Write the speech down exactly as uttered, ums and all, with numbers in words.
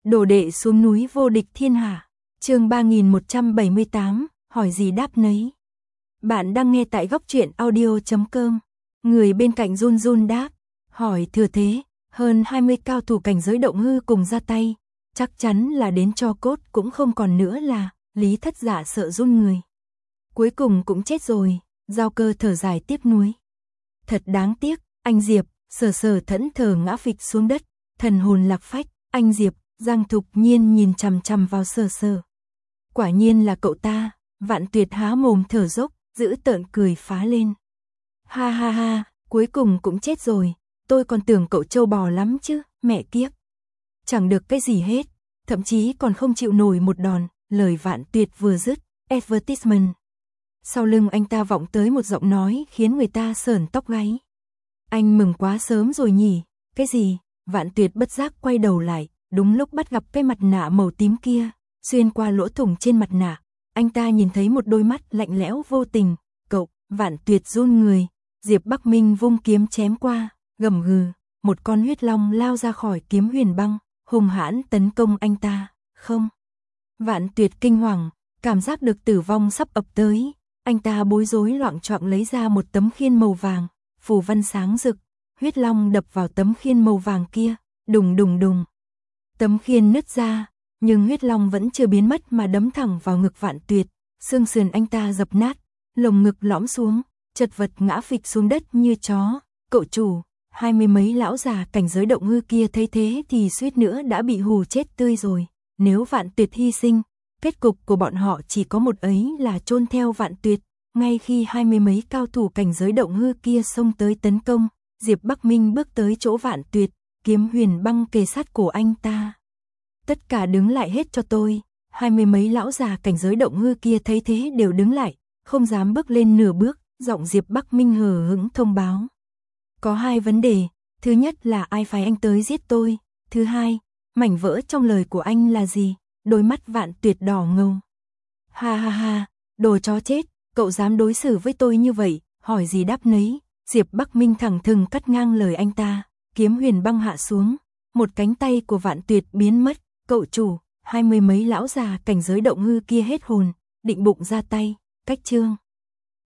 Đồ đệ xuống núi vô địch thiên hạ. Chương ba nghìn một trăm bảy mươi tám, hỏi gì đáp nấy. Bạn đang nghe tại góc truyện audio chấm com. Người bên cạnh run run đáp, hỏi thừa thế, hơn hai mươi cao thủ cảnh giới động hư cùng ra tay, chắc chắn là đến cho cốt cũng không còn nữa là, Lý Thất Dạ sợ run người. Cuối cùng cũng chết rồi, Giao Cơ thở dài tiếc nuối. Thật đáng tiếc, anh Diệp, sờ sờ thẫn thờ ngã phịch xuống đất, thần hồn lạc phách, anh Diệp, Giang Thục Nhiên nhìn chằm chằm vào sờ sờ. Quả nhiên là cậu ta, Vạn Tuyệt há mồm thở dốc, giữ tợn cười phá lên. Ha ha ha, cuối cùng cũng chết rồi, tôi còn tưởng cậu trâu bò lắm chứ, mẹ kiếp. Chẳng được cái gì hết, thậm chí còn không chịu nổi một đòn, lời Vạn Tuyệt vừa dứt, advertisement. Sau lưng anh ta vọng tới một giọng nói khiến người ta sởn tóc gáy. Anh mừng quá sớm rồi nhỉ, cái gì? Vạn Tuyệt bất giác quay đầu lại, đúng lúc bắt gặp cái mặt nạ màu tím kia, xuyên qua lỗ thủng trên mặt nạ, anh ta nhìn thấy một đôi mắt lạnh lẽo vô tình, cậu, Vạn Tuyệt run người, Diệp Bắc Minh vung kiếm chém qua, gầm gừ, một con huyết long lao ra khỏi kiếm huyền băng, hung hãn tấn công anh ta, không. Vạn Tuyệt kinh hoàng, cảm giác được tử vong sắp ập tới, anh ta bối rối loạng choạng lấy ra một tấm khiên màu vàng, phù văn sáng rực, huyết long đập vào tấm khiên màu vàng kia, đùng đùng đùng. Tấm khiên nứt ra, nhưng huyết long vẫn chưa biến mất mà đấm thẳng vào ngực Vạn Tuyệt, xương sườn anh ta dập nát, lồng ngực lõm xuống, chật vật ngã phịch xuống đất như chó. Cậu chủ, hai mươi mấy lão già cảnh giới động hư kia thấy thế thì suýt nữa đã bị hù chết tươi rồi. Nếu Vạn Tuyệt hy sinh, kết cục của bọn họ chỉ có một ấy là chôn theo Vạn Tuyệt. Ngay khi hai mươi mấy cao thủ cảnh giới động hư kia xông tới tấn công, Diệp Bắc Minh bước tới chỗ Vạn Tuyệt, kiếm huyền băng kề sát cổ anh ta. Tất cả đứng lại hết cho tôi. Hai mươi mấy lão già cảnh giới động hư kia thấy thế đều đứng lại, không dám bước lên nửa bước, giọng Diệp Bắc Minh hờ hững thông báo. Có hai vấn đề, thứ nhất là ai phái anh tới giết tôi, thứ hai, mảnh vỡ trong lời của anh là gì? Đôi mắt Vạn Tuyệt đỏ ngầu. Ha ha ha, đồ chó chết, cậu dám đối xử với tôi như vậy, hỏi gì đáp nấy. Diệp Bắc Minh thẳng thừng cắt ngang lời anh ta, kiếm huyền băng hạ xuống, một cánh tay của Vạn Tuyệt biến mất. Cậu chủ, hai mươi mấy lão già cảnh giới động hư kia hết hồn, định bụng ra tay, cách chương.